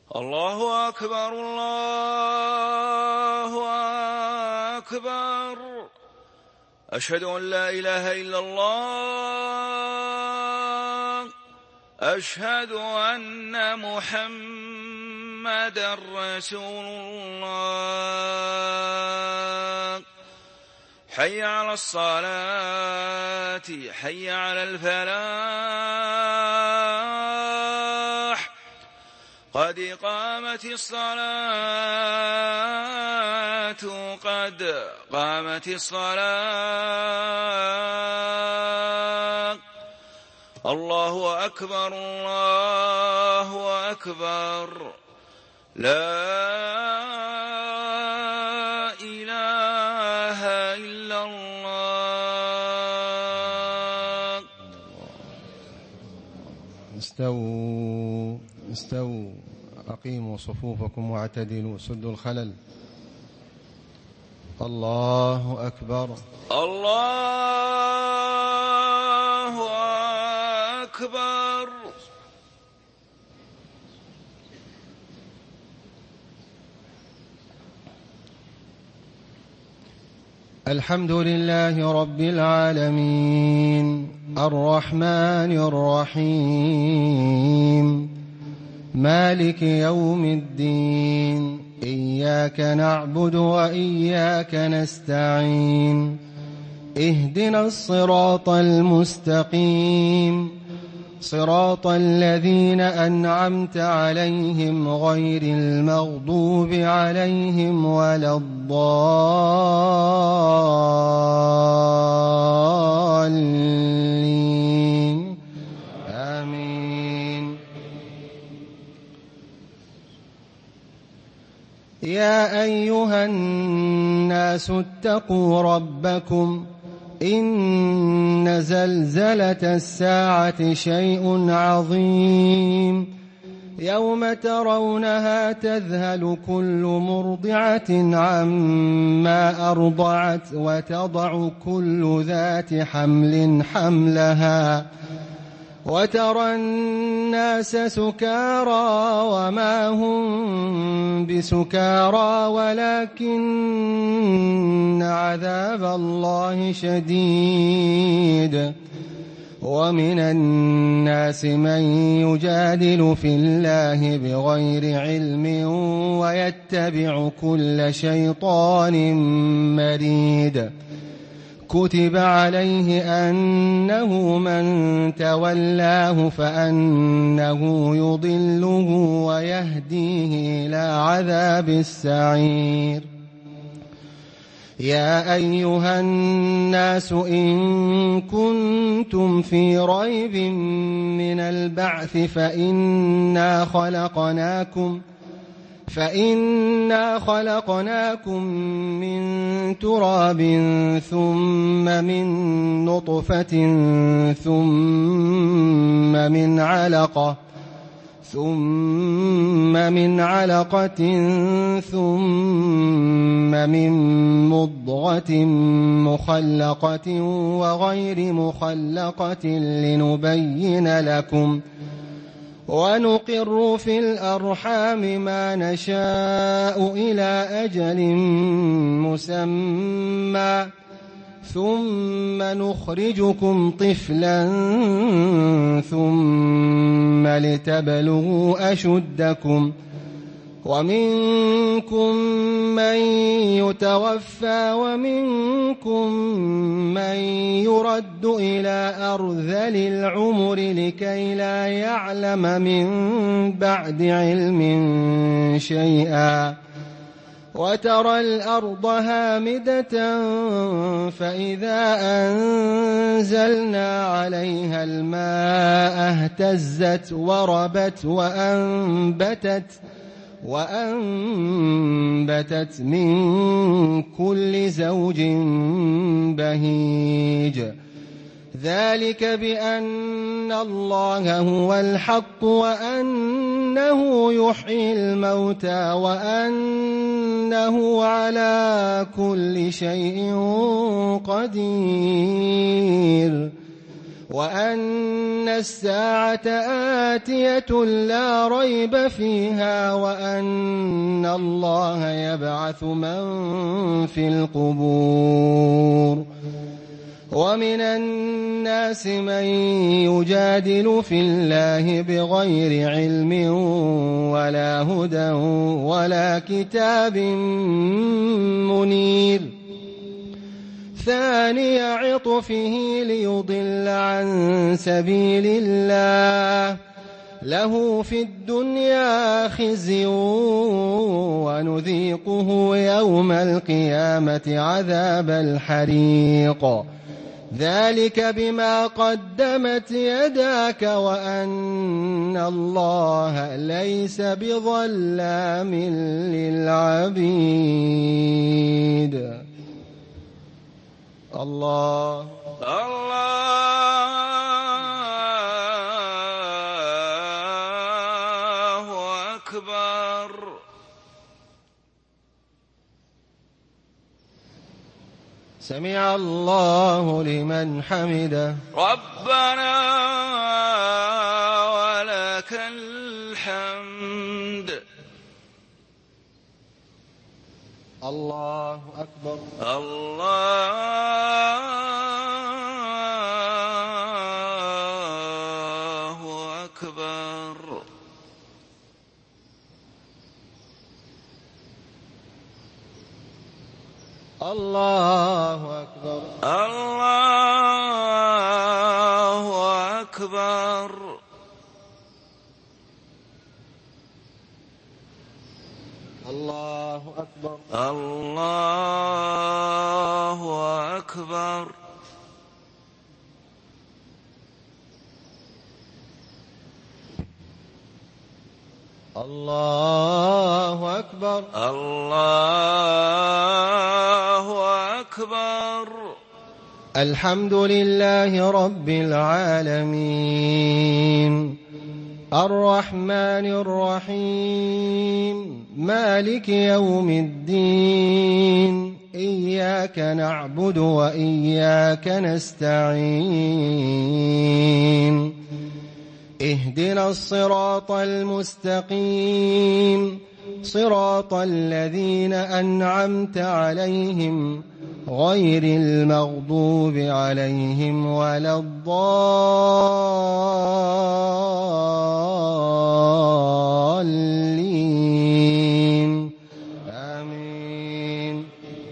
الله أكبر الله أكبر. أشهد أن لا إله إلا الله. أشهد أن محمدًا رسول الله. حي على الصلاة حي على الفلاح. قد قامت الصلاة قد قامت الصلاة. الله أكبر الله أكبر. لا إله إلا الله. استووا أقيموا صفوفكم واعتدلوا سدوا الخلل. الله أكبر الله أكبر. الحمد لله رب العالمين الرحمن الرحيم مالك يوم الدين. إياك نعبد وإياك نستعين. اهدنا الصراط المستقيم صراط الذين أنعمت عليهم غير المغضوب عليهم ولا الضالين. آمين. يا أيها الناس اتقوا ربكم إن زلزلة الساعة شيء عظيم. يوم ترونها تذهل كل مرضعة عما أرضعت وتضع كل ذات حمل حملها وترى الناس سكارى وما هم بسكارى ولكن عذاب الله شديد. ومن الناس من يجادل في الله بغير علم ويتبع كل شيطان مريد. كتب عليه أنه من تولاه فأنه يضله ويهديه إلى عذاب السعير. يا أيها الناس إن كنتم في ريب من البعث فإنا خلقناكم من تراب ثم من نطفة ثم من علقة ثم من مضغة مخلقة وغير مخلقة لنبين لكم. ونقر في الأرحام ما نشاء إلى أجل مسمى ثم نخرجكم طفلا ثم لتبلغوا أشدكم. ومنكم من يتوفى ومنكم من يرد إلى أرذل العمر لكي لا يعلم من بعد علم شيئا. وترى الأرض هامدة فإذا أنزلنا عليها الماء اهتزت وربت وأنبتت من كل زوج بهيج. ذلك بأن الله هو الحق وأنه يحيي الموتى وأنه على كل شيء قدير. وأن الساعة آتية لا ريب فيها وأن الله يبعث من في القبور. ومن الناس من يجادل في الله بغير علم ولا هدى ولا كتاب منير. ثاني عطفه ليضل عن سبيل الله له في الدنيا خزي ونذيقه يوم القيامة عذاب الحريق. ذلك بما قدمت يداك وأن الله ليس بظلام للعبيد. الله أكبر. سمع الله لمن حمده. ربنا ولك الحمد. الله أكبر. الله أكبر. الله أكبر. الله أكبر. الله أكبر. الله أكبر. الله أكبر. الله أكبر. الحمد لله رب العالمين الرحمن الرحيم مالك يوم الدين إياك نعبد وإياك نستعين اهدنا الصراط المستقيم صراط الذين أنعمت عليهم غير المغضوب عليهم ولا الضالين آمين.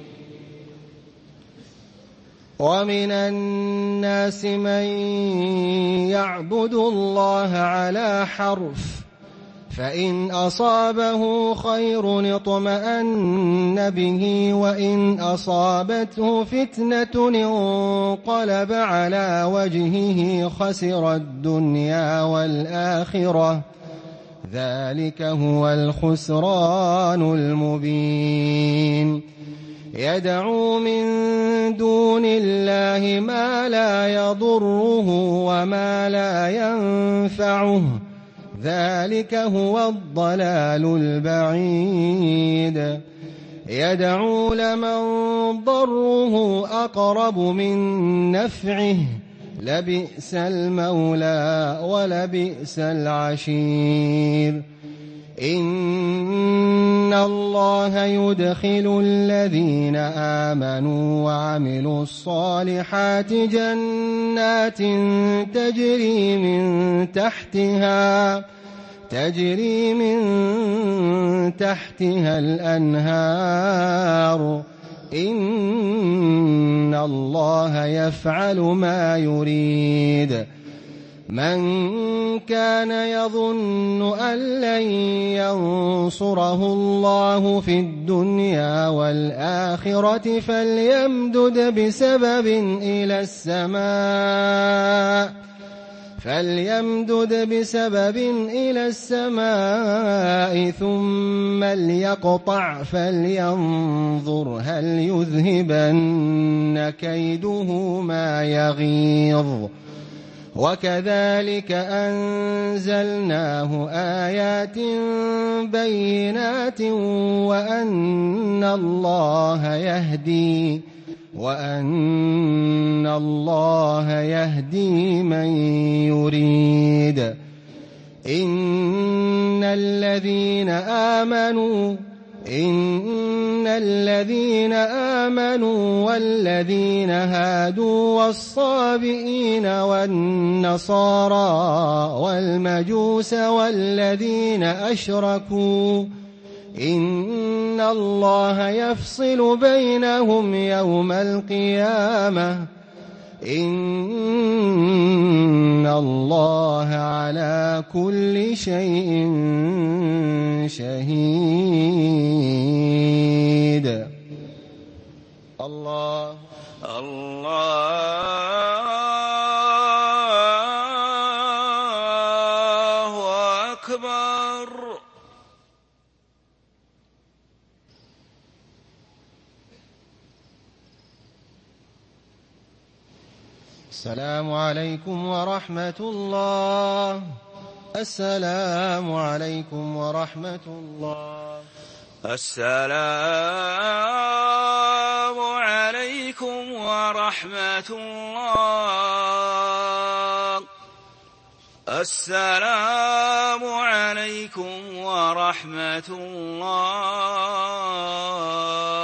ومن الناس من يعبد الله على حرف فإن أصابه خير اطمأن به وإن أصابته فتنة انقلب على وجهه خسر الدنيا والآخرة ذلك هو الخسران المبين. يدعو من دون الله ما لا يضره وما لا ينفعه ذلك هو الضلال البعيد. يدعو لمن ضره أقرب من نفعه لبئس المولى ولبئس العشير. إن الله يدخل الذين آمنوا وعملوا الصالحات جنات تجري من تحتها الأنهار إن الله يفعل ما يريد. من كان يظن أن لن ينصره الله في الدنيا والآخرة فليمدد بسبب إلى السماء ثم ليقطع فلينظر هل يذهبن كيده ما يغيظ. وكذلك أنزلناه آيات بينات وأن الله وأن الله يهدي من يريد. إن الذين آمنوا والذين هادوا والصابئين والنصارى والمجوس والذين أشركوا إن الله يفصل بينهم يوم القيامة إن الله على كل شيء شهيد. الله أكبر. السلام عليكم ورحمة الله. السلام عليكم ورحمة الله. السلام عليكم ورحمة الله. السلام عليكم ورحمة الله.